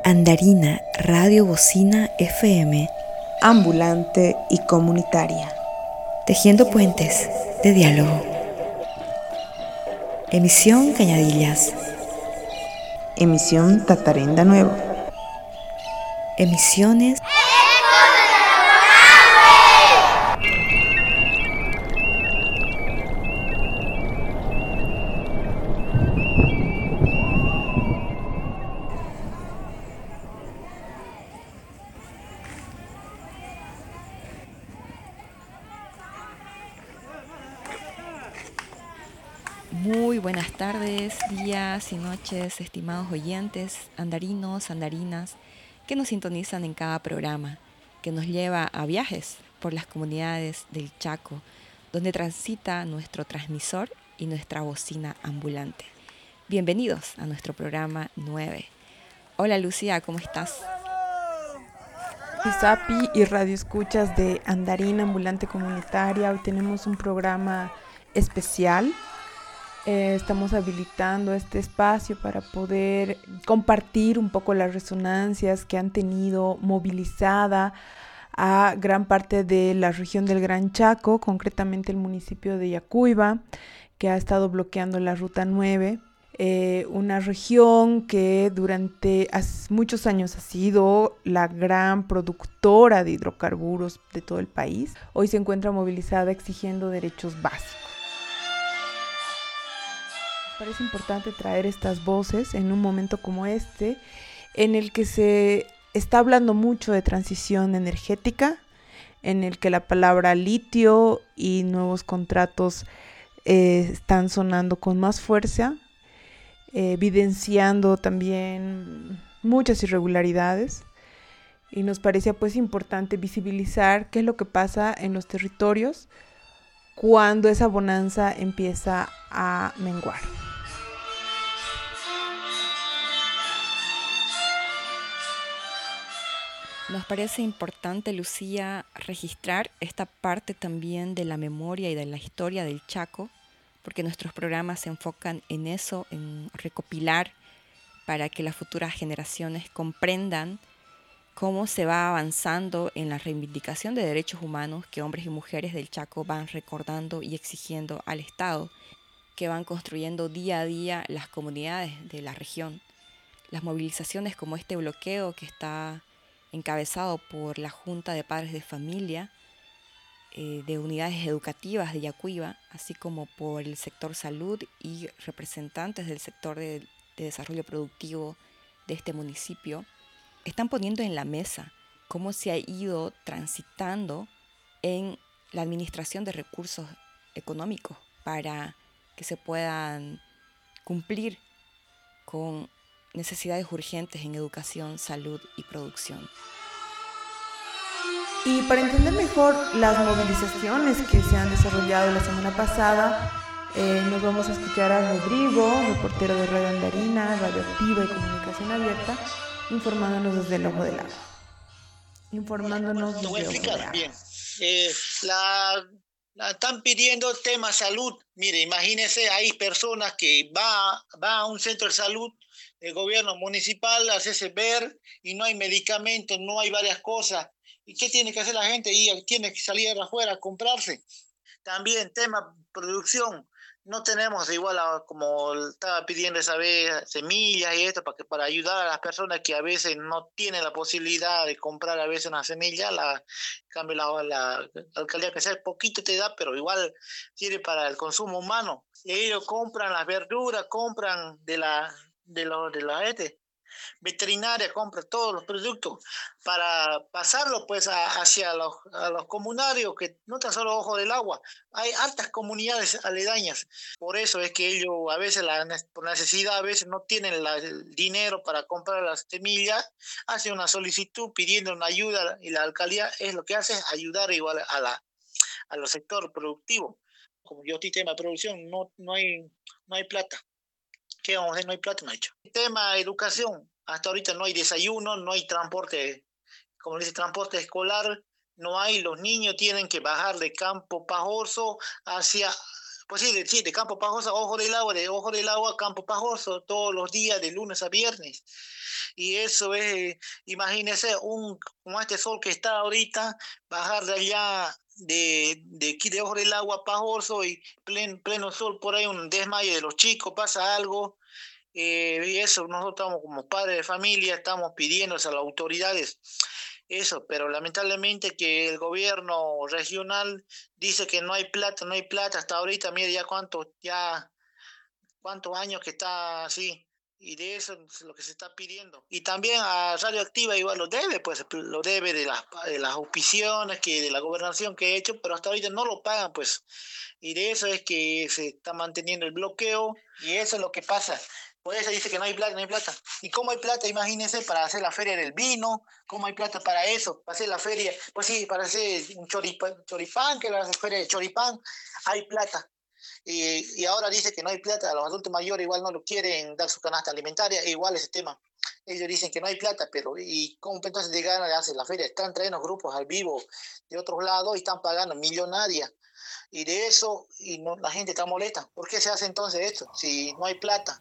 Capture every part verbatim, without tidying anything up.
Andarina Radio Bocina F M, ambulante y comunitaria, tejiendo puentes de diálogo. Emisión Cañadillas. Emisión Tatarenda Nuevo. Emisiones Muy buenas tardes, días y noches, estimados oyentes, andarinos, andarinas, que nos sintonizan en cada programa, que nos lleva a viajes por las comunidades del Chaco, donde transita nuestro transmisor y nuestra bocina ambulante. Bienvenidos a nuestro programa nueve. Hola Lucía, ¿cómo estás? Pisapi y Radio Escuchas de Andarina Ambulante Comunitaria. Hoy tenemos un programa especial. Eh, estamos habilitando este espacio para poder compartir un poco las resonancias que han tenido movilizada a gran parte de la región del Gran Chaco, concretamente el municipio de Yacuiba, que ha estado bloqueando la Ruta nueve, eh, una región que durante muchos años ha sido la gran productora de hidrocarburos de todo el país. Hoy se encuentra movilizada exigiendo derechos básicos. Parece importante traer estas voces en un momento como este, en el que se está hablando mucho de transición energética, en el que la palabra litio y nuevos contratos eh, están sonando con más fuerza, eh, evidenciando también muchas irregularidades. Y nos parecía pues importante visibilizar qué es lo que pasa en los territorios cuando esa bonanza empieza a menguar. Nos parece importante, Lucía, registrar esta parte también de la memoria y de la historia del Chaco, porque nuestros programas se enfocan en eso, en recopilar para que las futuras generaciones comprendan cómo se va avanzando en la reivindicación de derechos humanos que hombres y mujeres del Chaco van recordando y exigiendo al Estado, que van construyendo día a día las comunidades de la región. Las movilizaciones como este bloqueo que está encabezado por la Junta de Padres de Familia eh, de unidades educativas de Yacuiba, así como por el sector salud y representantes del sector de, de desarrollo productivo de este municipio, están poniendo en la mesa cómo se ha ido transitando en la administración de recursos económicos para que se puedan cumplir con necesidades urgentes en educación, salud y producción. Y para entender mejor las movilizaciones que se han desarrollado la semana pasada, eh, nos vamos a escuchar a Rodrigo, reportero de Radio Andarina, Radioactiva y Comunicación Abierta, informándonos desde el Ojo del Agua. Informándonos desde el Ojo del Agua. Bien. Eh, la, la están pidiendo tema salud. Mire, imagínense, hay personas que van va a un centro de salud, el gobierno municipal hace ver y no hay medicamentos, no hay varias cosas. ¿Y qué tiene que hacer la gente? Y tiene que salir afuera a comprarse. También tema producción. No tenemos igual a, como estaba pidiendo esa vez semillas y esto para, que, para ayudar a las personas que a veces no tienen la posibilidad de comprar a veces una semilla. La, en cambio la, la, la alcaldía que sea poquito te da, pero igual sirve para el consumo humano. Y ellos compran las verduras, compran de la de los de la este, veterinaria, compra todos los productos para pasarlo pues a, hacia los, a los comunarios que no tan solo Ojo del Agua, hay altas comunidades aledañas. Por eso es que ellos a veces la, por necesidad a veces no tienen la, el dinero para comprar las semillas, hacen una solicitud pidiendo una ayuda y la alcaldía es lo que hace es ayudar igual a la a los sectores productivos. Como yo estoy tema de producción, no no hay no hay plata. ¿Qué vamos a hacer? No hay plata, no hay hecho. El tema educación, hasta ahorita no hay desayuno, no hay transporte, como dice, transporte escolar, no hay, los niños tienen que bajar de Campo Pajoso hacia Pues sí, de, sí, de Campo Pajoso a Ojo del Agua, de Ojo del Agua a Campo Pajoso, todos los días, de lunes a viernes. Y eso es, imagínese, un, como este sol que está ahorita, bajar de allá, de, de aquí de Ojo del Agua a Pajoso, y pleno, pleno sol, por ahí un desmayo de los chicos, pasa algo. Eh, y eso, nosotros estamos como padres de familia, estamos pidiéndose a las autoridades eso, pero lamentablemente que el gobierno regional dice que no hay plata, no hay plata hasta ahorita, mire ya cuántos, ya cuántos años que está así, y de eso es lo que se está pidiendo. Y también a Radioactiva igual lo debe, pues lo debe de las, de las auspiciones, que de la gobernación que he hecho, pero hasta ahorita no lo pagan, pues, y de eso es que se está manteniendo el bloqueo, y eso es lo que pasa. Por eso dice que no hay plata, no hay plata. ¿Y cómo hay plata? Imagínense, para hacer la feria del vino, ¿cómo hay plata para eso? Para hacer la feria, pues sí, para hacer un choripán, choripán que va a hacer feria de choripán, hay plata. Y, y ahora dice que no hay plata, a los adultos mayores igual no lo quieren dar su canasta alimentaria, igual ese tema. Ellos dicen que no hay plata, pero ¿y cómo entonces llegan a hacer la feria? Están trayendo grupos al vivo de otros lados y están pagando millonarias. Y de eso, y no, la gente está molesta. ¿Por qué se hace entonces esto si no hay plata?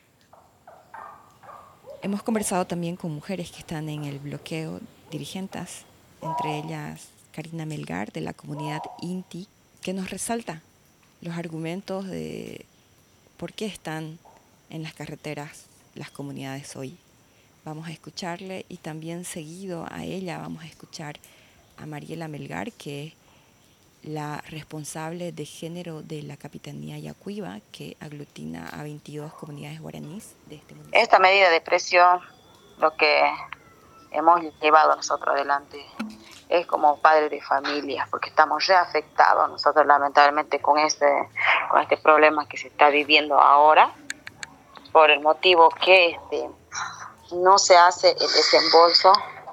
Hemos conversado también con mujeres que están en el bloqueo, dirigentes, entre ellas Karina Melgar de la comunidad Inti, que nos resalta los argumentos de por qué están en las carreteras las comunidades hoy. Vamos a escucharle y también seguido a ella vamos a escuchar a Mariela Melgar, que es la responsable de género de la Capitanía Yacuiba, que aglutina a veintidós comunidades guaraníes de este municipio. Esta medida de presión, lo que hemos llevado nosotros adelante es como padres de familia, porque estamos reafectados nosotros lamentablemente con este, con este problema que se está viviendo ahora, por el motivo que este, no se hace el desembolso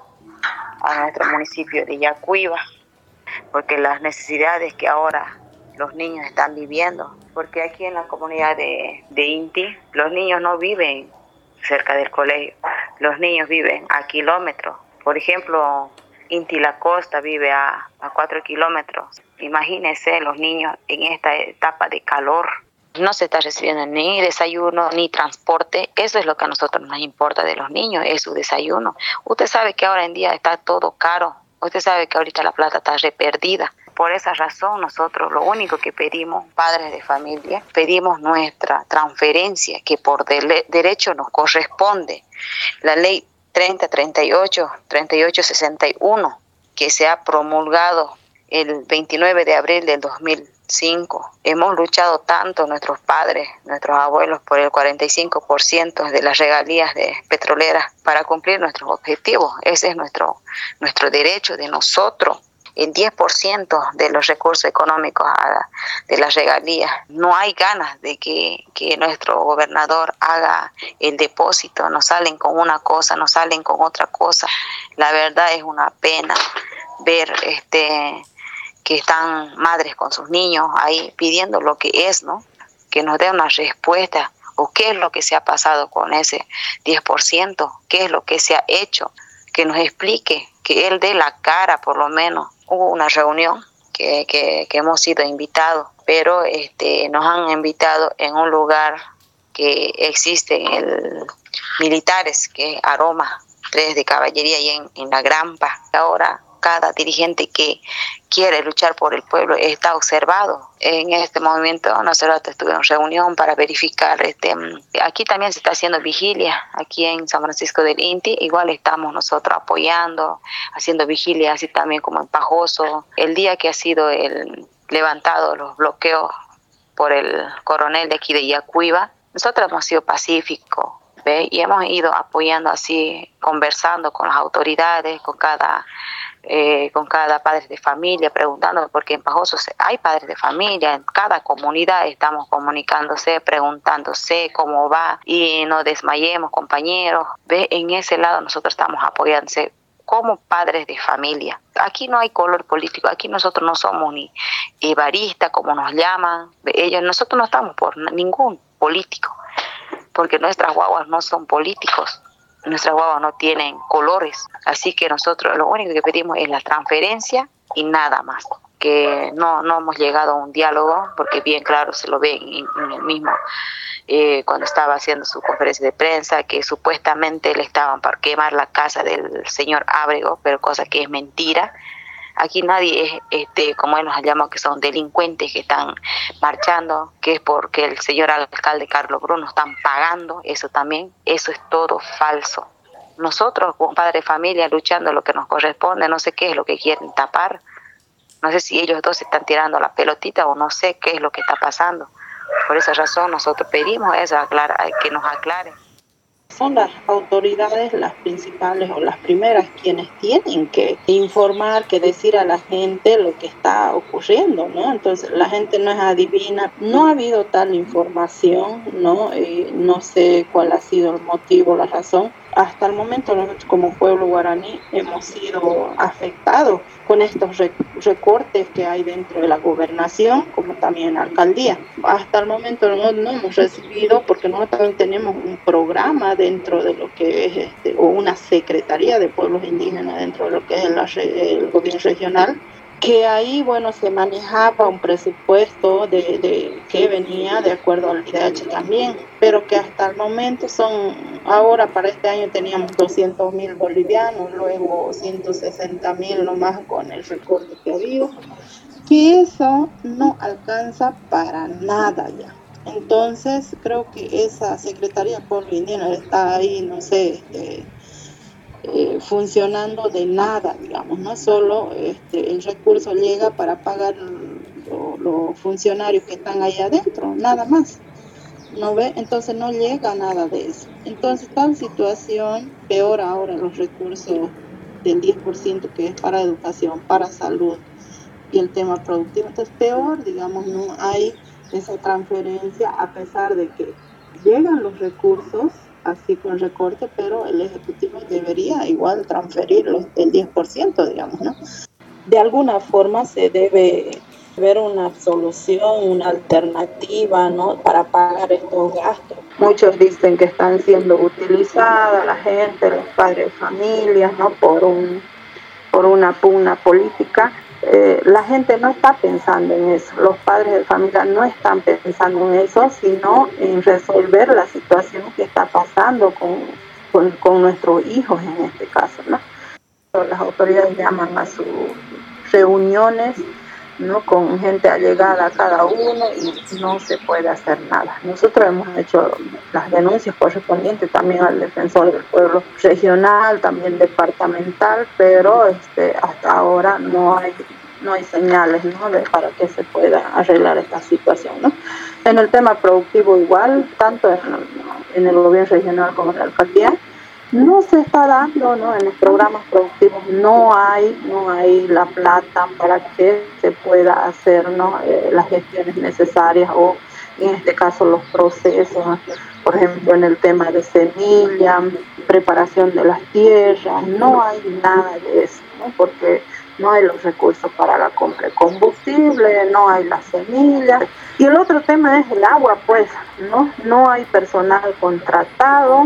a nuestro municipio de Yacuiba, porque las necesidades que ahora los niños están viviendo, porque aquí en la comunidad de, de Inti, los niños no viven cerca del colegio, los niños viven a kilómetros. Por ejemplo, Inti La Costa vive a, a cuatro kilómetros. Imagínense los niños en esta etapa de calor. No se está recibiendo ni desayuno ni transporte. Eso es lo que a nosotros nos importa de los niños, es su desayuno. Usted sabe que ahora en día está todo caro. Usted sabe que ahorita la plata está re perdida. Por esa razón nosotros lo único que pedimos, padres de familia, pedimos nuestra transferencia que por de- derecho nos corresponde. La ley treinta treinta y ocho, treinta y ocho sesenta y uno, que se ha promulgado el veintinueve de abril del dos mil cinco. Hemos luchado tanto nuestros padres, nuestros abuelos, por el cuarenta y cinco por ciento de las regalías de petroleras para cumplir nuestros objetivos. Ese es nuestro, nuestro derecho de nosotros. El diez por ciento de los recursos económicos a, de las regalías. No hay ganas de que, que nuestro gobernador haga el depósito. Nos salen con una cosa, nos salen con otra cosa. La verdad es una pena ver este que están madres con sus niños ahí pidiendo lo que es, ¿no? Que nos dé una respuesta, o qué es lo que se ha pasado con ese diez por ciento, qué es lo que se ha hecho, que nos explique, que él dé la cara por lo menos. Hubo una reunión que, que, que hemos sido invitados, pero este, nos han invitado en un lugar que existe en el militares, que es Aroma tres de Caballería y en, en La Grampa. Ahora cada dirigente que quiere luchar por el pueblo está observado. En este momento nosotros tuvimos reunión para verificar, este, aquí también se está haciendo vigilia, aquí en San Francisco del Inti, igual estamos nosotros apoyando, haciendo vigilia, así también como en Pajoso. El día que ha sido el levantado los bloqueos por el coronel de aquí de Yacuiba, nosotros hemos sido pacíficos, ¿ve? Y hemos ido apoyando así, conversando con las autoridades, con cada Eh, con cada padre de familia, preguntando, porque en Pajoso hay padres de familia, en cada comunidad estamos comunicándose, preguntándose cómo va, y no desmayemos, compañeros. Ve, en ese lado nosotros estamos apoyándose como padres de familia. Aquí no hay color político, aquí nosotros no somos ni evaristas, como nos llaman, ellos, nosotros no estamos por ningún político, porque nuestras guaguas no son políticos. Nuestras guaguas no tienen colores, así que nosotros lo único que pedimos es la transferencia y nada más. que no, no hemos llegado a un diálogo, porque bien claro se lo ve en, en el mismo, eh, cuando estaba haciendo su conferencia de prensa, que supuestamente le estaban para quemar la casa del señor Ábrego, pero cosa que es mentira. Aquí nadie es, este, como él nos llama, que son delincuentes que están marchando, que es porque el señor alcalde Carlos Bruno están pagando, eso también, eso es todo falso. Nosotros, como padres de familia, luchando lo que nos corresponde, no sé qué es lo que quieren tapar, no sé si ellos dos se están tirando la pelotita o no sé qué es lo que está pasando. Por esa razón nosotros pedimos eso, aclara, que nos aclaren. Son las autoridades las principales o las primeras quienes tienen que informar, que decir a la gente lo que está ocurriendo, ¿no? Entonces la gente no es adivina, no ha habido tal información, ¿no? Eh, no sé cuál ha sido el motivo, la razón. Hasta el momento nosotros como pueblo guaraní hemos sido afectados con estos recortes que hay dentro de la gobernación, como también en la alcaldía. Hasta el momento no, no hemos recibido, porque nosotros también tenemos un programa dentro de lo que es, este, o una secretaría de pueblos indígenas dentro de lo que es el, el gobierno regional, que ahí, bueno, se manejaba un presupuesto de, de que venía de acuerdo al I D H también, pero que hasta el momento son, ahora para este año teníamos doscientos mil bolivianos, luego ciento sesenta mil nomás con el recorte que ha habido, que eso no alcanza para nada ya. Entonces creo que esa Secretaría de Pueblos Indígenas está ahí, no sé, eh, Eh, funcionando de nada, digamos, no solo este, el recurso llega para pagar los lo funcionarios que están ahí adentro, nada más, ¿no ve? Entonces no llega nada de eso. Entonces tal situación, peor ahora los recursos del diez por ciento que es para educación, para salud y el tema productivo, entonces peor, digamos, no hay esa transferencia a pesar de que llegan los recursos así con recorte, pero el Ejecutivo debería igual transferir los, el diez por ciento, digamos, ¿no? De alguna forma se debe ver una solución, una alternativa, ¿no? Para pagar estos gastos. Muchos dicen que están siendo utilizadas la gente, los padres de familias, ¿no? Por, un, por una pugna política. Eh, la gente no está pensando en eso, los padres de familia no están pensando en eso, sino en resolver la situación que está pasando con, con, con nuestros hijos en este caso, ¿no? Las autoridades llaman a sus reuniones, ¿no? Con gente allegada a cada uno y no se puede hacer nada. Nosotros hemos hecho las denuncias correspondientes también al defensor del pueblo regional, también departamental, pero este, hasta ahora no hay no hay señales, ¿no? De, para que se pueda arreglar esta situación, ¿no? En el tema productivo igual, tanto en, en el gobierno regional como en la alcaldía, no se está dando, ¿no? En los programas productivos no hay, no hay la plata para que se pueda hacer, ¿no? Eh, las gestiones necesarias o en este caso los procesos, ¿no? Por ejemplo en el tema de semilla, preparación de las tierras, no hay nada de eso, ¿no? Porque no hay los recursos para la compra de combustible, no hay las semillas. Y el otro tema es el agua, pues, ¿no? No hay personal contratado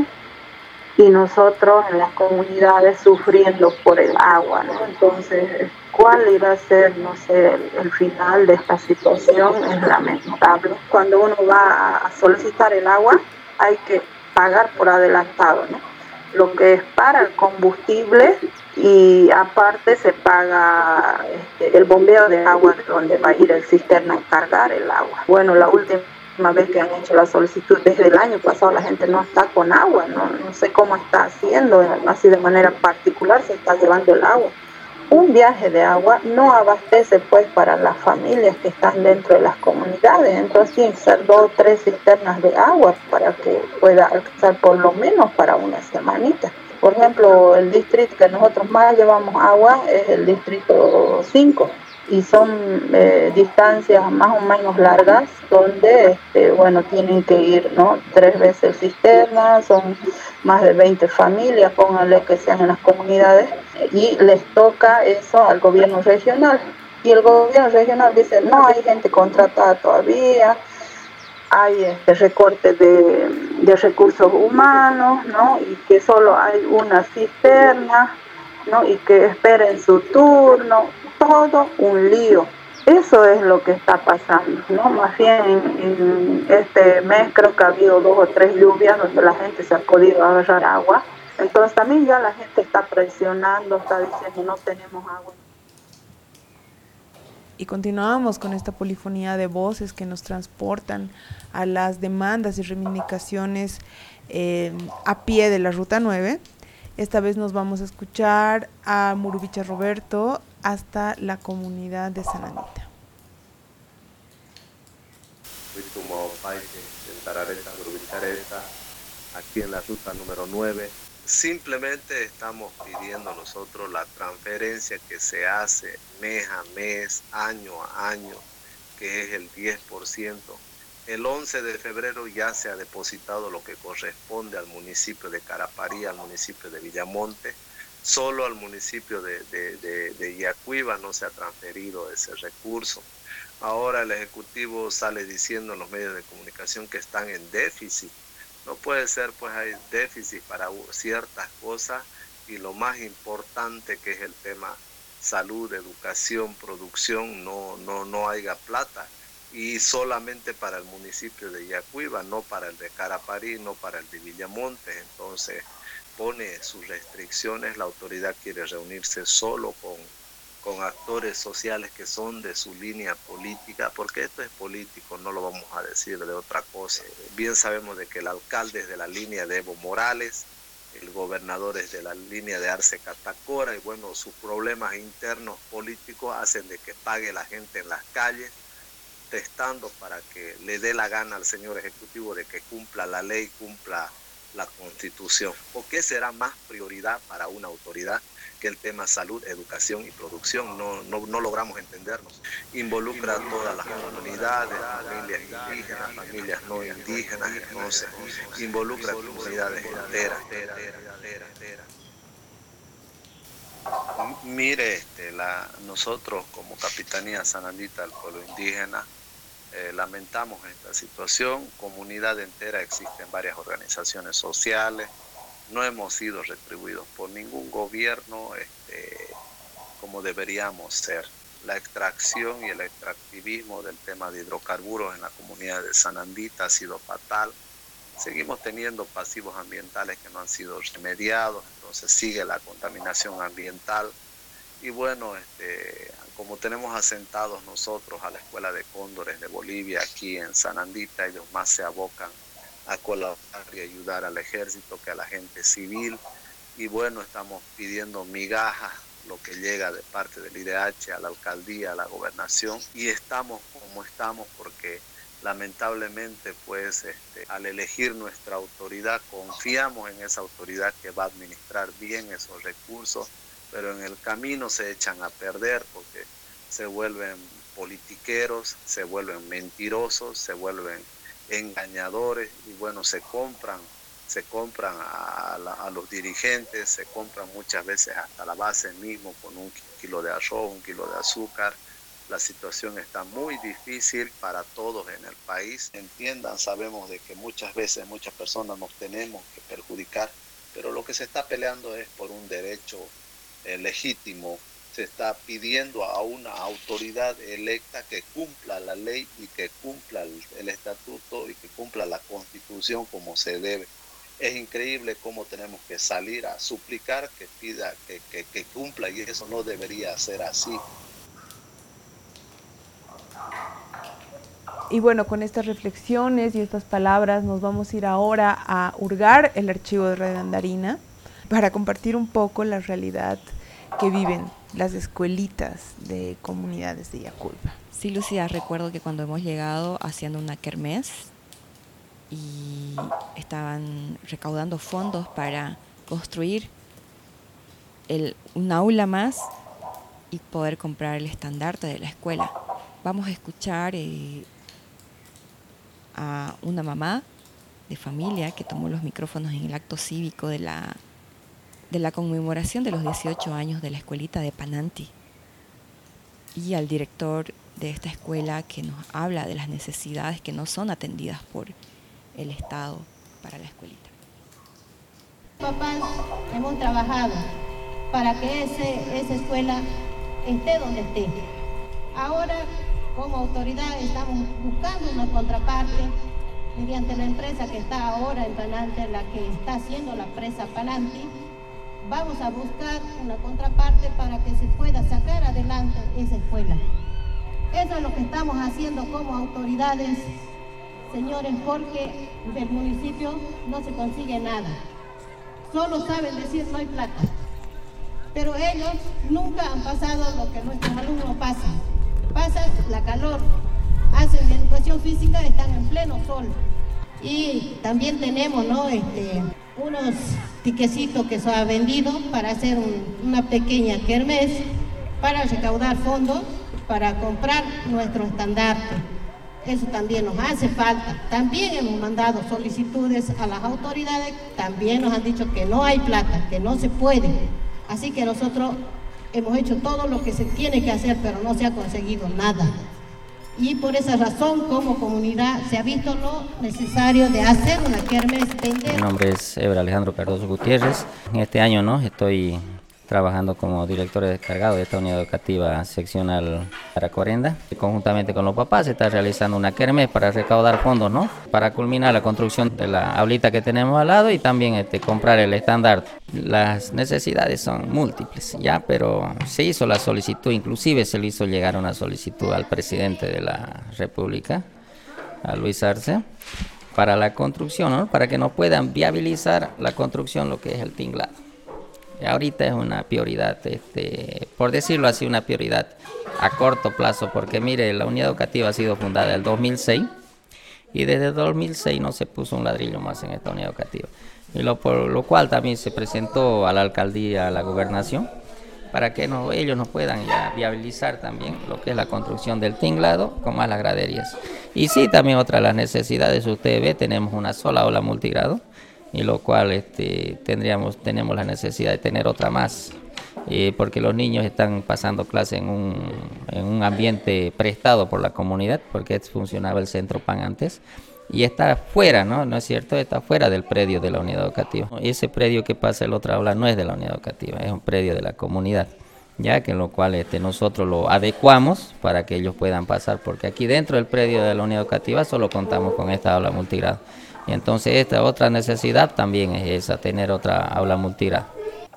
y nosotros en las comunidades sufriendo por el agua, ¿no? Entonces, ¿cuál irá a ser, no sé, el, el final de esta situación? Es lamentable. Cuando uno va a solicitar el agua, hay que pagar por adelantado, ¿no? Lo que es para el combustible y aparte se paga este, el bombeo de agua donde va a ir el cisterna a cargar el agua. Bueno, la última vez que han hecho la solicitud desde el año pasado la gente no está con agua, no, no sé cómo está haciendo, así de manera particular se está llevando el agua. Un viaje de agua no abastece pues para las familias que están dentro de las comunidades, entonces tienen que ser dos o tres cisternas de agua para que pueda alcanzar por lo menos para una semanita. Por ejemplo, el distrito que nosotros más llevamos agua es el distrito cinco y son eh, distancias más o menos largas donde este, bueno, tienen que ir, ¿no? tres veces cisterna, son más de veinte familias, pónganle que sean en las comunidades, y les toca eso al gobierno regional. Y el gobierno regional dice, no, hay gente contratada todavía, hay este recorte de, de recursos humanos, ¿no? Y que solo hay una cisterna, ¿no? Y que esperen su turno, todo un lío. Eso es lo que está pasando, ¿no? Más bien en, en este mes creo que ha habido dos o tres lluvias donde la gente se ha podido agarrar agua. Entonces también ya la gente está presionando, está diciendo no tenemos agua. Y continuamos con esta polifonía de voces que nos transportan a las demandas y reivindicaciones eh, a pie de la Ruta nueve. Esta vez nos vamos a escuchar a Murubicha Roberto hasta la comunidad de Sanandita. Aquí en la ruta número nueve. Simplemente estamos pidiendo nosotros la transferencia que se hace mes a mes, año a año, que es el diez por ciento. El once de febrero ya se ha depositado lo que corresponde al municipio de Caraparí, al municipio de Villamonte. Solo al municipio de, de, de, de Yacuiba no se ha transferido ese recurso. Ahora el Ejecutivo sale diciendo en los medios de comunicación que están en déficit. No puede ser, pues hay déficit para ciertas cosas y lo más importante que es el tema salud, educación, producción, no, no, no haya plata. Y solamente para el municipio de Yacuiba, no para el de Caraparí, no para el de Villamonte. Entonces pone sus restricciones, la autoridad quiere reunirse solo con, con actores sociales que son de su línea política, porque esto es político, no lo vamos a decir de otra cosa. Bien sabemos de que el alcalde es de la línea de Evo Morales, el gobernador es de la línea de Arce Catacora, y bueno, sus problemas internos políticos hacen de que pague la gente en las calles, testando para que le dé la gana al señor ejecutivo de que cumpla la ley, cumpla la Constitución. ¿O qué será más prioridad para una autoridad que el tema salud, educación y producción? No, no, no logramos entendernos. Involucra a todas las comunidades, familias indígenas, familias no indígenas, entonces involucra a comunidades enteras. Mire, este, la, nosotros como Capitanía Sanandita del Pueblo Indígena eh, lamentamos esta situación. Comunidad entera, existen varias organizaciones sociales, no hemos sido retribuidos por ningún gobierno este, como deberíamos ser. La extracción y el extractivismo del tema de hidrocarburos en la comunidad de Sanandita ha sido fatal. Seguimos teniendo pasivos ambientales que no han sido remediados, entonces sigue la contaminación ambiental. Y bueno, este, como tenemos asentados nosotros a la Escuela de Cóndores de Bolivia aquí en Sanandita, ellos más se abocan a colaborar y ayudar al ejército que a la gente civil. Y bueno, estamos pidiendo migajas, lo que llega de parte del I D H a la alcaldía, a la gobernación, y estamos como estamos porque lamentablemente pues este, al elegir nuestra autoridad confiamos en esa autoridad que va a administrar bien esos recursos, pero en el camino se echan a perder porque se vuelven politiqueros, se vuelven mentirosos, se vuelven engañadores y bueno, se compran, se compran a, la, a los dirigentes, se compran muchas veces hasta la base mismo con un kilo de arroz, un kilo de azúcar. La situación está muy difícil para todos en el país. Entiendan, sabemos de que muchas veces muchas personas nos tenemos que perjudicar, pero lo que se está peleando es por un derecho eh, legítimo. Se está pidiendo a una autoridad electa que cumpla la ley y que cumpla el, el estatuto y que cumpla la Constitución como se debe. Es increíble cómo tenemos que salir a suplicar que pida, que, que, que cumpla, y eso no debería ser así. Y bueno, con estas reflexiones y estas palabras nos vamos a ir ahora a hurgar el archivo de Radio Andarina para compartir un poco la realidad que viven las escuelitas de comunidades de Yacuiba. Sí, Lucía, recuerdo que cuando hemos llegado haciendo una kermés y estaban recaudando fondos para construir el, un aula más y poder comprar el estandarte de la escuela. Vamos a escuchar eh, a una mamá de familia que tomó los micrófonos en el acto cívico de la, de la conmemoración de los dieciocho años de la escuelita de Pananti, y al director de esta escuela que nos habla de las necesidades que no son atendidas por el Estado para la escuelita. Papás hemos trabajado para que ese, esa escuela esté donde esté. Ahora, como autoridad, estamos buscando una contraparte mediante la empresa que está ahora en Pananti, la que está haciendo la presa Pananti. Vamos a buscar una contraparte para que se pueda sacar adelante esa escuela. Eso es lo que estamos haciendo como autoridades, señores, porque del municipio no se consigue nada. Solo saben decir no hay plata. Pero ellos nunca han pasado lo que nuestros alumnos pasan. Pasan la calor, hacen educación física, están en pleno sol. Y también tenemos, ¿no? este, unos tiquecitos que se han vendido para hacer un, una pequeña kermés, para recaudar fondos, para comprar nuestro estandarte. Eso también nos hace falta. También hemos mandado solicitudes a las autoridades, también nos han dicho que no hay plata, que no se puede. Así que nosotros hemos hecho todo lo que se tiene que hacer, pero no se ha conseguido nada. Y por esa razón, como comunidad, se ha visto lo necesario de hacer una kermés, vender. Mi nombre es Eber Alejandro Cardoso Gutiérrez. En este año, ¿no?, estoy trabajando como director descargado de esta unidad educativa seccional Aracuarenda. Conjuntamente con los papás se está realizando una kermés para recaudar fondos, ¿no?, para culminar la construcción de la aulita que tenemos al lado y también este, comprar el estandarte. Las necesidades son múltiples, ya, pero se hizo la solicitud, inclusive se le hizo llegar una solicitud al presidente de la República, a Luis Arce, para la construcción, ¿no?, para que nos puedan viabilizar la construcción, lo que es el tinglado. Ahorita es una prioridad, este, por decirlo así, una prioridad a corto plazo, porque mire, la unidad educativa ha sido fundada en el dos mil seis y desde el dos mil seis no se puso un ladrillo más en esta unidad educativa, y lo, por lo cual también se presentó a la alcaldía, a la gobernación, para que no, ellos nos puedan ya viabilizar también lo que es la construcción del tinglado con más las graderías. Y sí, también otra de las necesidades, usted ve, tenemos una sola aula multigrado, y lo cual este, tendríamos, tenemos la necesidad de tener otra más, eh, porque los niños están pasando clase en un, en un ambiente prestado por la comunidad, porque funcionaba el centro P A N antes, y está fuera, ¿no? ¿No es cierto? Está fuera del predio de la unidad educativa. Y ese predio que pasa el otro aula no es de la unidad educativa, es un predio de la comunidad, ya que en lo cual este, nosotros lo adecuamos para que ellos puedan pasar, porque aquí dentro del predio de la unidad educativa solo contamos con esta aula multigrado. Y entonces esta otra necesidad también es esa, tener otra aula multigrado.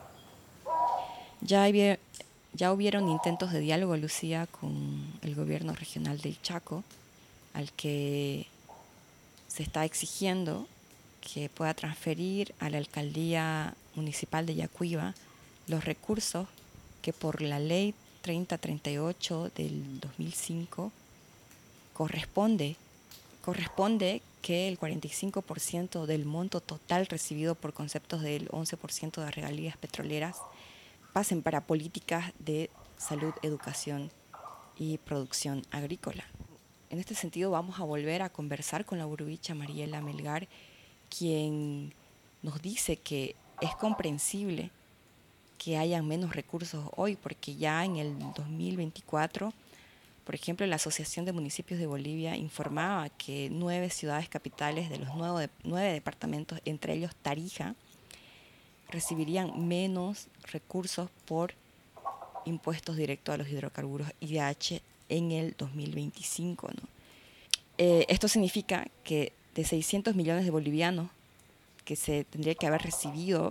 Ya, hubiera, ya hubieron intentos de diálogo, Lucía, con el gobierno regional del Chaco, al que se está exigiendo que pueda transferir a la alcaldía municipal de Yacuiba los recursos que por la ley treinta treinta y ocho del dos mil cinco corresponde, corresponde que el cuarenta y cinco por ciento del monto total recibido por conceptos del once por ciento de regalías petroleras pasen para políticas de salud, educación y producción agrícola. En este sentido vamos a volver a conversar con la urubicha Mariela Melgar, quien nos dice que es comprensible que hayan menos recursos hoy, porque ya en el dos mil veinticuatro, por ejemplo, la Asociación de Municipios de Bolivia informaba que nueve ciudades capitales de los nueve, nueve departamentos, entre ellos Tarija, recibirían menos recursos por impuestos directos a los hidrocarburos I D H en el dos mil veinticinco, ¿no? Eh, esto significa que de seiscientos millones de bolivianos que se tendría que haber recibido,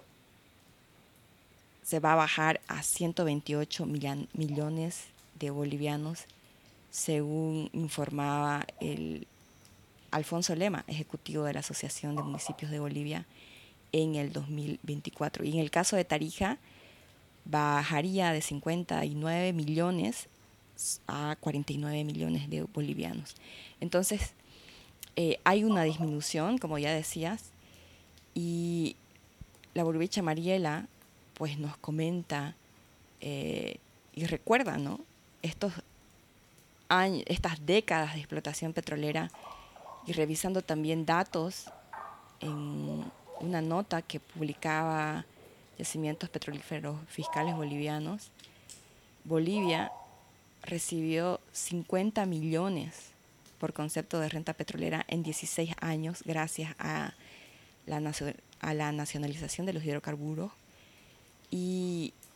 se va a bajar a ciento veintiocho millan, millones de bolivianos, según informaba el Alfonso Lema, ejecutivo de la Asociación de Municipios de Bolivia, en el dos mil veinticuatro. Y en el caso de Tarija, bajaría de cincuenta y nueve millones a cuarenta y nueve millones de bolivianos. Entonces, eh, hay una disminución, como ya decías, y la urubicha Mariela pues nos comenta eh, y recuerda, ¿no?, estos años, estas décadas de explotación petrolera, y revisando también datos en una nota que publicaba Yacimientos Petrolíferos Fiscales Bolivianos, Bolivia recibió cincuenta millones por concepto de renta petrolera en dieciséis años gracias a la, a la nacionalización de los hidrocarburos, y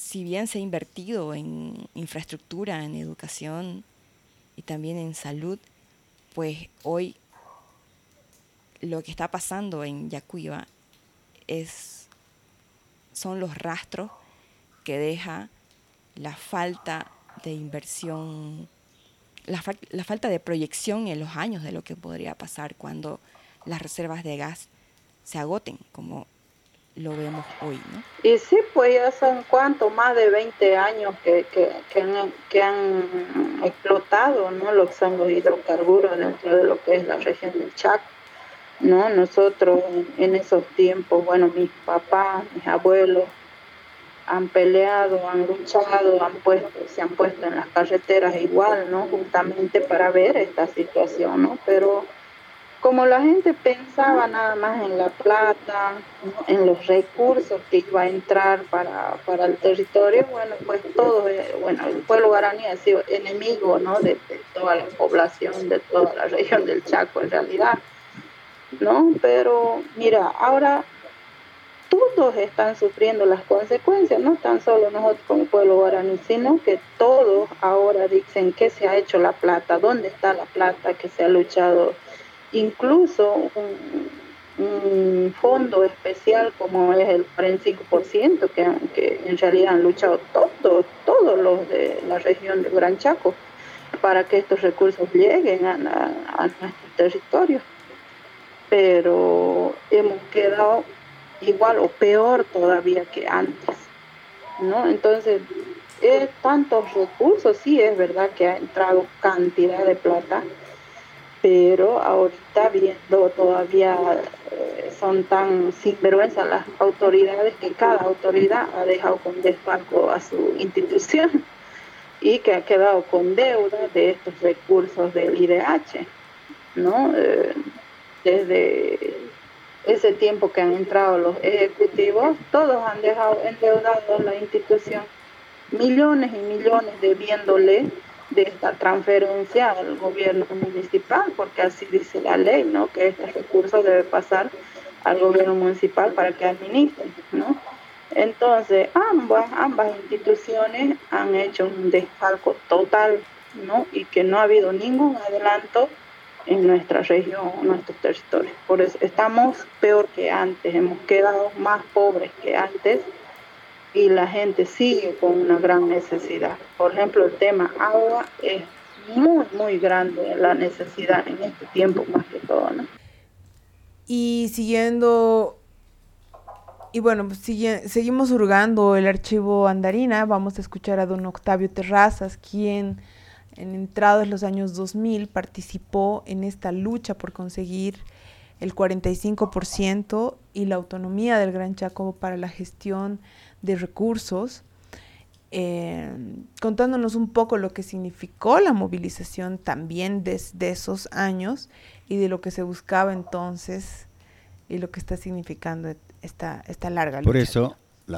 si bien se ha invertido en infraestructura, en educación y también en salud, pues hoy lo que está pasando en Yacuiba es, son los rastros que deja la falta de inversión, la, fa- la falta de proyección en los años de lo que podría pasar cuando las reservas de gas se agoten, como lo vemos hoy, ¿no? Y sí, pues ya son cuánto, más de veinte años que, que, que, han, que han explotado, ¿no? Lo que son los hidrocarburos dentro de lo que es la región del Chaco, ¿no? Nosotros en, en esos tiempos, bueno, mis papás, mis abuelos han peleado, han luchado, han puesto, se han puesto en las carreteras igual, ¿no? Justamente para ver esta situación, ¿no? Pero como la gente pensaba nada más en la plata, ¿no? En los recursos que iba a entrar para, para el territorio, bueno, pues todo, eh, bueno, el pueblo guaraní ha sido enemigo, ¿no? De, de toda la población, de toda la región del Chaco en realidad, ¿no? Pero mira, ahora todos están sufriendo las consecuencias, no tan solo nosotros como pueblo guaraní, sino que todos ahora dicen qué se ha hecho la plata, dónde está la plata que se ha luchado. Incluso un, un fondo especial como es el cuarenta y cinco por ciento, que, que en realidad han luchado todos, todos los de la región del Gran Chaco para que estos recursos lleguen a, a, a nuestro territorio. Pero hemos quedado igual o peor todavía que antes, ¿no? Entonces, es tantos recursos, sí es verdad que ha entrado cantidad de plata, pero ahorita viendo todavía eh, son tan sinvergüenza las autoridades que cada autoridad ha dejado con desfalco a su institución y que ha quedado con deuda de estos recursos del I D H, ¿no? Eh, desde ese tiempo que han entrado los ejecutivos, todos han dejado endeudado la institución, millones y millones debiéndole de esta transferencia al gobierno municipal, porque así dice la ley, ¿no? Que este recurso debe pasar al gobierno municipal para que administren, ¿no? Entonces, ambas, ambas instituciones han hecho un desfalco total, ¿no? Y que no ha habido ningún adelanto en nuestra región, en nuestros territorios. Por eso estamos peor que antes, hemos quedado más pobres que antes y la gente sigue con una gran necesidad. Por ejemplo, el tema agua es muy, muy grande la necesidad en este tiempo más que todo, ¿no? Y siguiendo, y bueno, pues sigue, seguimos hurgando el archivo Andarina, vamos a escuchar a don Octavio Terrazas, quien en entrados los años dos mil participó en esta lucha por conseguir el cuarenta y cinco por ciento y la autonomía del Gran Chaco para la gestión de recursos, eh, contándonos un poco lo que significó la movilización también desde esos años y de lo que se buscaba entonces y lo que está significando esta, esta larga lucha. Por eso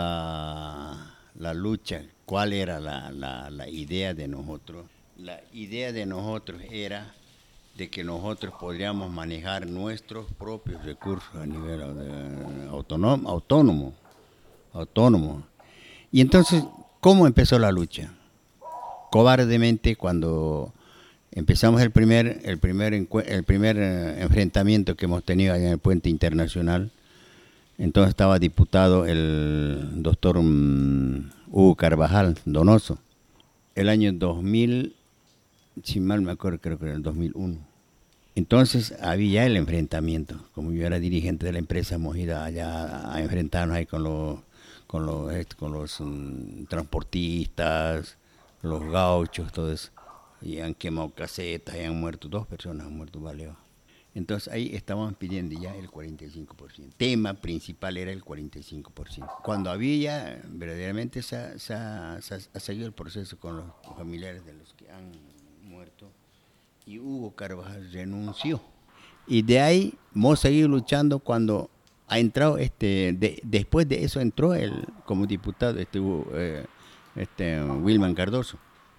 la, la lucha, ¿cuál era la, la, la idea de nosotros? La idea de nosotros era de que nosotros podríamos manejar nuestros propios recursos a nivel de, autónomo, autónomo, autónomo. Y entonces, ¿cómo empezó la lucha? Cobardemente, cuando empezamos el primer, el primer, el primer enfrentamiento que hemos tenido allá en el Puente Internacional, entonces estaba diputado el doctor um, Hugo Carvajal Donoso. El año dos mil, si mal me acuerdo, creo que era el dos mil uno. Entonces había ya el enfrentamiento. Como yo era dirigente de la empresa, hemos ido allá a enfrentarnos ahí con los, con los, con los um, transportistas, los gauchos, todo eso. Y han quemado casetas, y han muerto, dos personas han muerto baleados. Entonces ahí estaban pidiendo ya el cuarenta y cinco por ciento. Tema principal era el cuarenta y cinco por ciento. Cuando había ya, verdaderamente se ha, se, ha, se ha seguido el proceso con los familiares de los que han muerto y Hugo Carvajal renunció. Y de ahí hemos seguido luchando cuando ha entrado, este, de, después de eso entró el, como diputado este, eh, este Wilman Cardoso.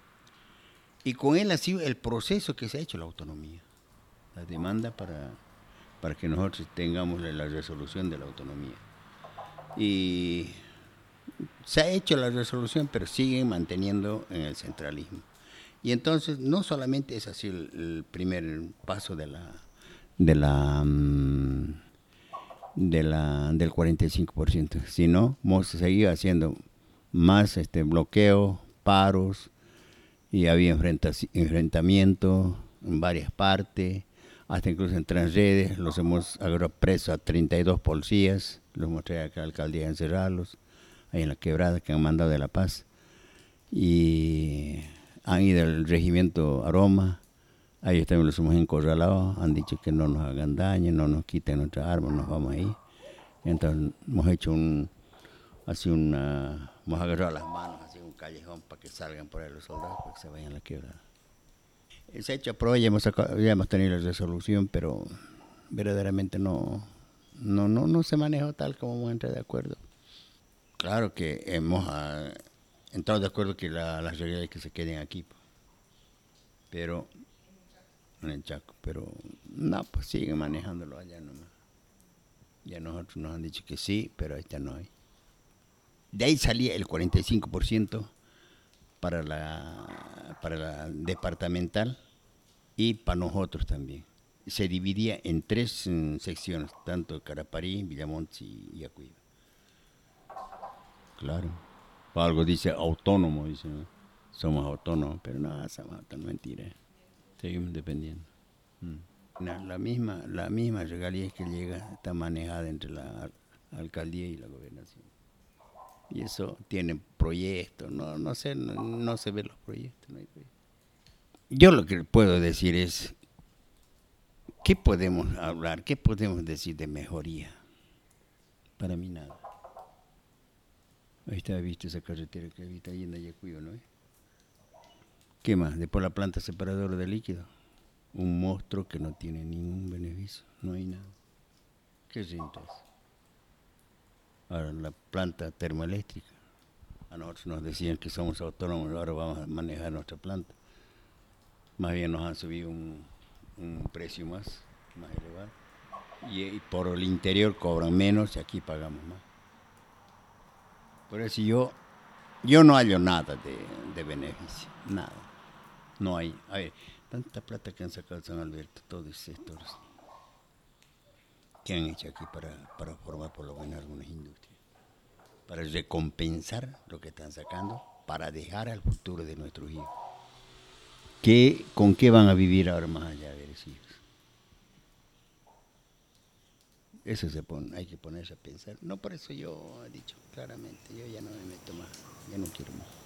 Y con él ha sido el proceso que se ha hecho la autonomía. La demanda para, para que nosotros tengamos la resolución de la autonomía. Y se ha hecho la resolución, pero siguen manteniendo en el centralismo. Y entonces no solamente es así el, el primer paso de la de la de la del cuarenta y cinco por ciento, sino hemos seguido haciendo más este bloqueo, paros, y había enfrenta, enfrentamientos en varias partes, hasta incluso en Transredes los hemos agarrado presos a treinta y dos policías, los mostré acá a la alcaldía a encerrarlos, ahí en la quebrada que han mandado de La Paz, y han ido al regimiento Aroma, ahí también los hemos encorralado, han dicho que no nos hagan daño, no nos quiten nuestras armas, nos vamos ahí. Entonces hemos hecho un, así una, hemos agarrado las manos, así un callejón para que salgan por ahí los soldados, para que se vayan a la quebrada. Se ha hecho a prueba, ya hemos, sacado, ya hemos tenido la resolución, pero verdaderamente no, no, no, no se manejó tal como hemos entrado de acuerdo. Claro que hemos uh, entrado de acuerdo que la, las realidades que se queden aquí, pero en el Chaco, pero no, pues siguen manejándolo allá nomás. Ya nosotros nos han dicho que sí, pero esta no hay. De ahí salía el cuarenta y cinco por ciento para la, para la departamental y para nosotros también. Se dividía en tres um, secciones, tanto Caraparí, Villamontes y Yacuiba. Claro. Algo dice autónomo, dice, ¿no? Somos autónomos, pero no, somos autónomos, mentira. Seguimos dependiendo. Mm. La, la misma la misma regalía que llega está manejada entre la alcaldía y la gobernación. Y eso tiene proyectos, no no sé, no, no se ven los proyectos, no hay proyectos. Yo lo que puedo decir es, ¿qué podemos hablar? ¿Qué podemos decir de mejoría? Para mí nada. Ahí está, viste esa carretera que está yendo a Yacuyo, ¿no? ¿Qué más? Después la planta separadora de líquido. Un monstruo que no tiene ningún beneficio, no hay nada. ¿Qué sientes? Ahora la planta termoeléctrica. A nosotros nos decían que somos autónomos, ahora vamos a manejar nuestra planta. Más bien nos han subido un, un precio más, más elevado. Y, y por el interior cobran menos y aquí pagamos más. Por eso yo, yo no hallo nada de, de beneficio, nada. No hay. A ver, tanta plata que han sacado San Alberto, todos esos sectores. ¿Qué han hecho aquí para, para formar por lo menos algunas industrias? Para recompensar lo que están sacando, para dejar al futuro de nuestros hijos. ¿Qué, ¿Con qué van a vivir ahora más allá de los hijos? Eso se pone, hay que ponerse a pensar. No, por eso yo he dicho claramente, yo ya no me meto más, ya no quiero más.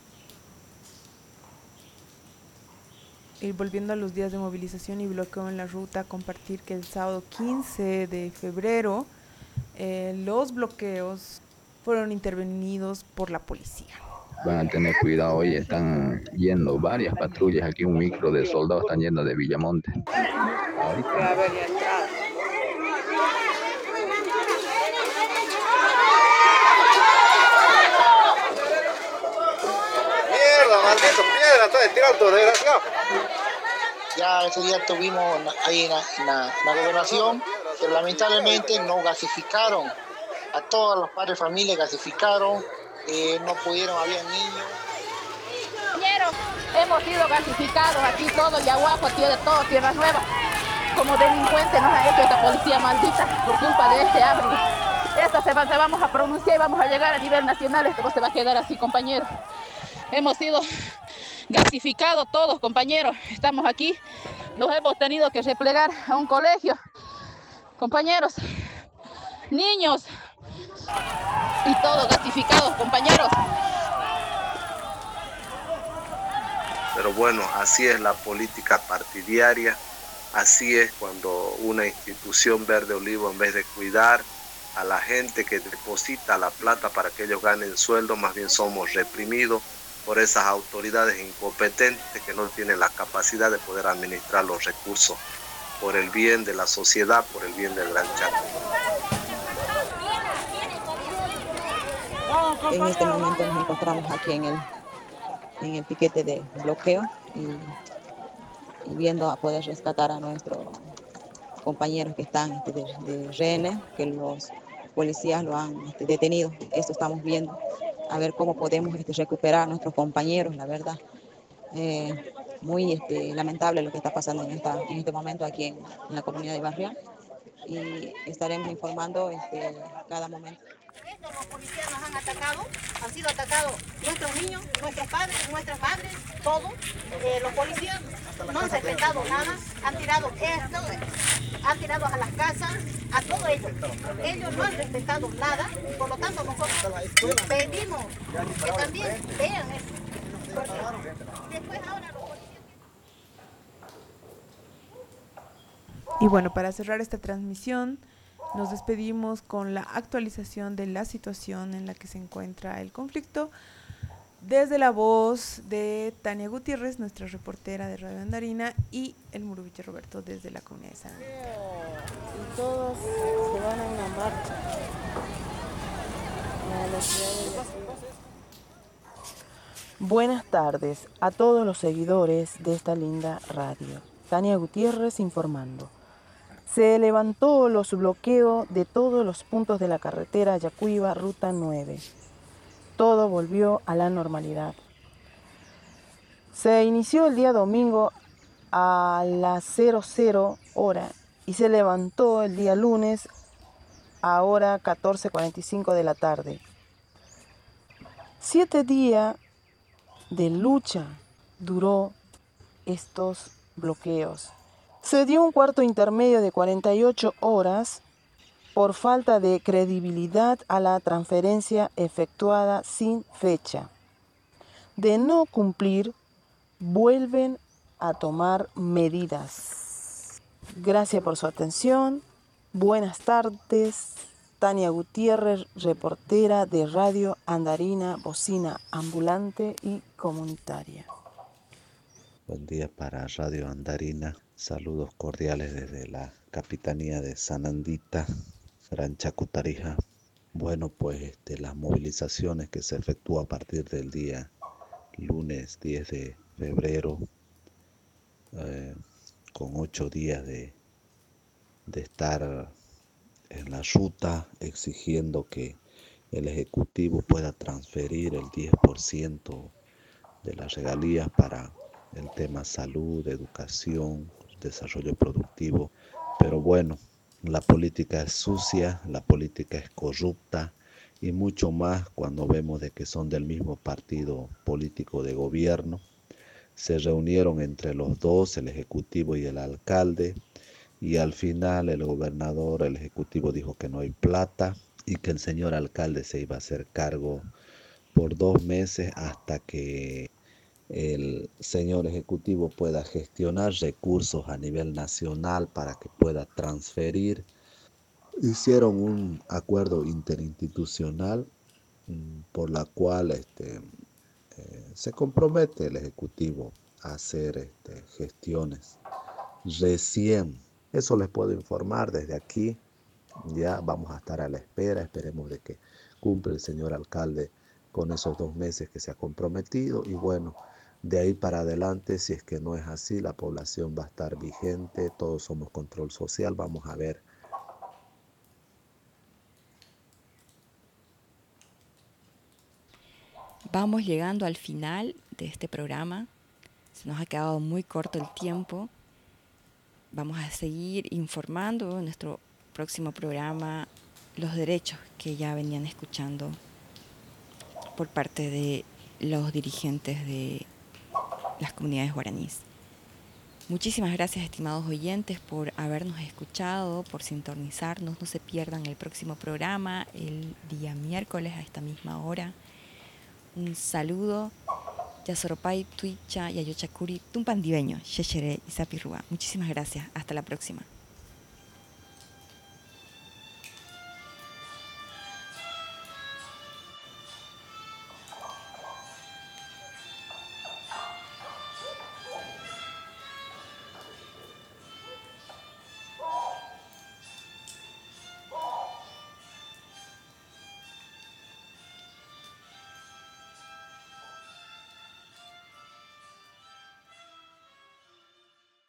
Y volviendo a los días de movilización y bloqueo en la ruta, compartir que el sábado quince de febrero eh, los bloqueos fueron intervenidos por la policía. Van a tener cuidado, hoy están yendo varias patrullas, aquí un micro de soldados están yendo de Villamonte. Ahorita. Maldito piedra, está de tirar todo, desgraciado. Ya ese día tuvimos ahí en la, en la, en la gobernación, pero lamentablemente no gasificaron. A todos los padres de familia gasificaron, eh, no pudieron, había niños. Compañeros, hemos sido gasificados aquí todo, Yaguapo, aquí de todo, Tierra Nueva. Como delincuentes nos ha hecho esta policía maldita por culpa de este hambre. Esto se, va, se vamos a pronunciar y vamos a llegar a nivel nacional, esto no se va a quedar así, compañeros. Hemos sido gasificados todos, compañeros. Estamos aquí, nos hemos tenido que replegar a un colegio. Compañeros, niños, y todos gasificados, compañeros. Pero bueno, así es la política partidaria, así es cuando una institución Verde Olivo, en vez de cuidar a la gente que deposita la plata para que ellos ganen sueldo, más bien somos reprimidos por esas autoridades incompetentes que no tienen la capacidad de poder administrar los recursos por el bien de la sociedad, por el bien del Gran Chaco. En este momento nos encontramos aquí en el, en el piquete de bloqueo y, y viendo a poder rescatar a nuestros compañeros que están este, de, de rehenes, que los policías lo han este, detenido. Esto estamos viendo. a ver cómo podemos este, recuperar a nuestros compañeros, la verdad. Eh, muy este, lamentable lo que está pasando en, esta, en este momento aquí en, en la comunidad de Barrial, y estaremos informando este, cada momento. Los policías nos han atacado, han sido atacados nuestros niños, nuestros padres, nuestras madres, todos. Eh, los policías no han respetado nada, han tirado esto, han tirado a las casas, a todo ello. Ellos no han respetado nada, por lo tanto nosotros pedimos que también vean eso. Después ahora los policías... Y bueno, para cerrar esta transmisión, nos despedimos con la actualización de la situación en la que se encuentra el conflicto desde la voz de Tania Gutiérrez, nuestra reportera de Radio Andarina, y el Murubiche Roberto desde la comunidad de San Andrés. Y todos se van a una marcha a la ciudad de Yacyretá. Buenas tardes a todos los seguidores de esta linda radio. Tania Gutiérrez informando. Se levantó los bloqueos de todos los puntos de la carretera Yacuiba, ruta nueve. Todo volvió a la normalidad. Se inició el día domingo a las cero cero hora y se levantó el día lunes a hora catorce cuarenta y cinco de la tarde. Siete días de lucha duró estos bloqueos. Se dio un cuarto intermedio de cuarenta y ocho horas por falta de credibilidad a la transferencia efectuada sin fecha. De no cumplir, vuelven a tomar medidas. Gracias por su atención. Buenas tardes. Tania Gutiérrez, reportera de Radio Andarina, bocina ambulante y comunitaria. Buen día para Radio Andarina. Saludos cordiales desde la Capitanía de Sanandita, Gran Chaco, Tarija. Bueno, pues este, las movilizaciones que se efectúan a partir del día lunes diez de febrero, eh, con ocho días de, de estar en la ruta exigiendo que el Ejecutivo pueda transferir el diez por ciento de las regalías para el tema salud, educación, desarrollo productivo. Pero bueno, la política es sucia, la política es corrupta, y mucho más cuando vemos de que son del mismo partido político de gobierno. Se reunieron entre los dos, el Ejecutivo y el alcalde, y al final el gobernador, el Ejecutivo dijo que no hay plata y que el señor alcalde se iba a hacer cargo por dos meses hasta que el señor Ejecutivo pueda gestionar recursos a nivel nacional para que pueda transferir. Hicieron un acuerdo interinstitucional mmm, por la cual este, eh, se compromete el Ejecutivo a hacer este, gestiones. Recién, eso les puedo informar desde aquí, ya vamos a estar a la espera, esperemos de que cumpla el señor alcalde con esos dos meses que se ha comprometido, y bueno, de ahí para adelante, si es que no es así, la población va a estar vigente, todos somos control social, vamos a ver. Vamos llegando al final de este programa, se nos ha quedado muy corto el tiempo, vamos a seguir informando en nuestro próximo programa los derechos que ya venían escuchando por parte de los dirigentes de las comunidades guaraníes. Muchísimas gracias, estimados oyentes, por habernos escuchado, por sintonizarnos. No se pierdan el próximo programa el día miércoles a esta misma hora. Un saludo. Yasoropay, Tuicha, Yayochacuri, Tumpandiveño, Xexere y Sapirrúa. Muchísimas gracias. Hasta la próxima.